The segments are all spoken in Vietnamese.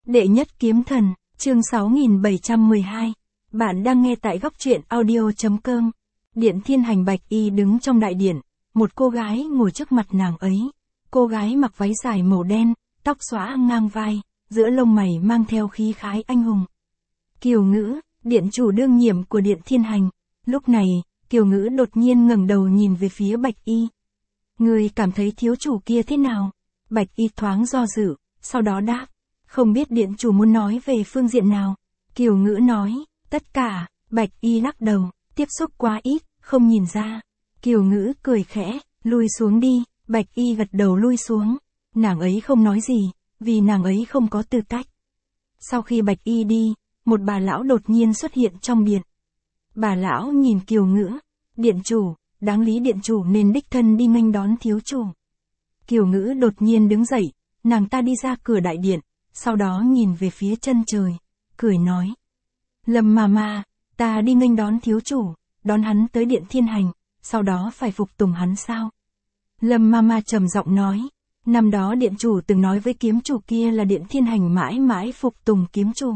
Đệ nhất kiếm thần, chương 6712. Bạn đang nghe tại góc truyện audio.com. Điện Thiên Hành Bạch Y đứng trong đại điện, một cô gái ngồi trước mặt nàng ấy. Cô gái mặc váy dài màu đen, tóc xõa ngang vai, giữa lông mày mang theo khí khái anh hùng. Kiều Ngữ, điện chủ đương nhiệm của Điện Thiên Hành. Lúc này, Kiều Ngữ đột nhiên ngẩng đầu nhìn về phía Bạch Y. Người cảm thấy thiếu chủ kia thế nào? Bạch Y thoáng do dự, sau đó đáp. Không biết điện chủ muốn nói về phương diện nào? Kiều Ngữ nói, tất cả. Bạch Y lắc đầu, tiếp xúc quá ít, không nhìn ra. Kiều Ngữ cười khẽ, lui xuống đi. Bạch Y gật đầu lui xuống. Nàng ấy không nói gì, vì nàng ấy không có tư cách. Sau khi Bạch Y đi, một bà lão đột nhiên xuất hiện trong điện. Bà lão nhìn Kiều Ngữ, điện chủ, đáng lý điện chủ nên đích thân đi nghênh đón thiếu chủ. Kiều Ngữ đột nhiên đứng dậy, nàng ta đi ra cửa đại điện, sau đó nhìn về phía chân trời, cười nói. Lâm Mama, ta đi nghênh đón thiếu chủ, đón hắn tới Điện Thiên Hành, sau đó phải phục tùng hắn sao? Lâm Mama trầm giọng nói, năm đó điện chủ từng nói với kiếm chủ kia là Điện Thiên Hành mãi mãi phục tùng kiếm chủ.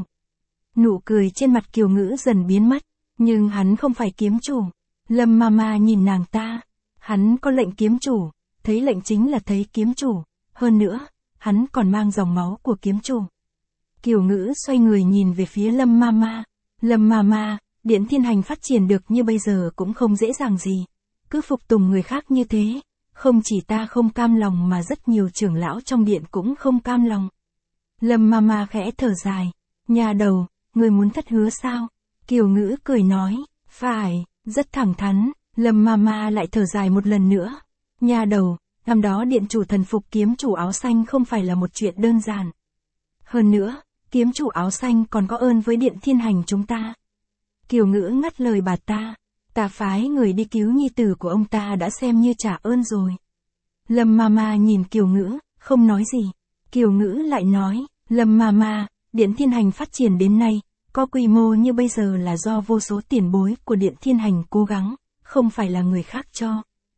Nụ cười trên mặt Kiều Ngữ dần biến mất, nhưng hắn không phải kiếm chủ. Lâm Mama nhìn nàng ta, hắn có lệnh kiếm chủ, thấy lệnh chính là thấy kiếm chủ, hơn nữa, hắn còn mang dòng máu của kiếm chủ. Kiều Ngữ xoay người nhìn về phía Lâm Mama. Lâm Mama, Điện Thiên Hành phát triển được như bây giờ cũng không dễ dàng gì. Cứ phục tùng người khác như thế, không chỉ ta không cam lòng mà rất nhiều trưởng lão trong điện cũng không cam lòng. Lâm Mama khẽ thở dài. Nhà đầu, người muốn thất hứa sao? Kiều Ngữ cười nói, phải, rất thẳng thắn. Lâm Mama lại thở dài một lần nữa. Nhà đầu, năm đó điện chủ thần phục kiếm chủ áo xanh không phải là một chuyện đơn giản. Hơn nữa, kiếm chủ áo xanh còn có ơn với Điện Thiên Hành chúng ta. Kiều Ngữ ngắt lời bà ta. Ta phái người đi cứu nhi tử của ông ta đã xem như trả ơn rồi. Lâm Mama nhìn Kiều Ngữ, không nói gì. Kiều Ngữ lại nói, Lâm Mama, Điện Thiên Hành phát triển đến nay, có quy mô như bây giờ là do vô số tiền bối của Điện Thiên Hành cố gắng, không phải là người khác cho.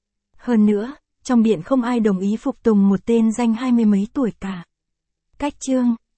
Hơn nữa, trong điện không ai đồng ý phục tùng một tên danh 20 mấy tuổi cả. Cách chương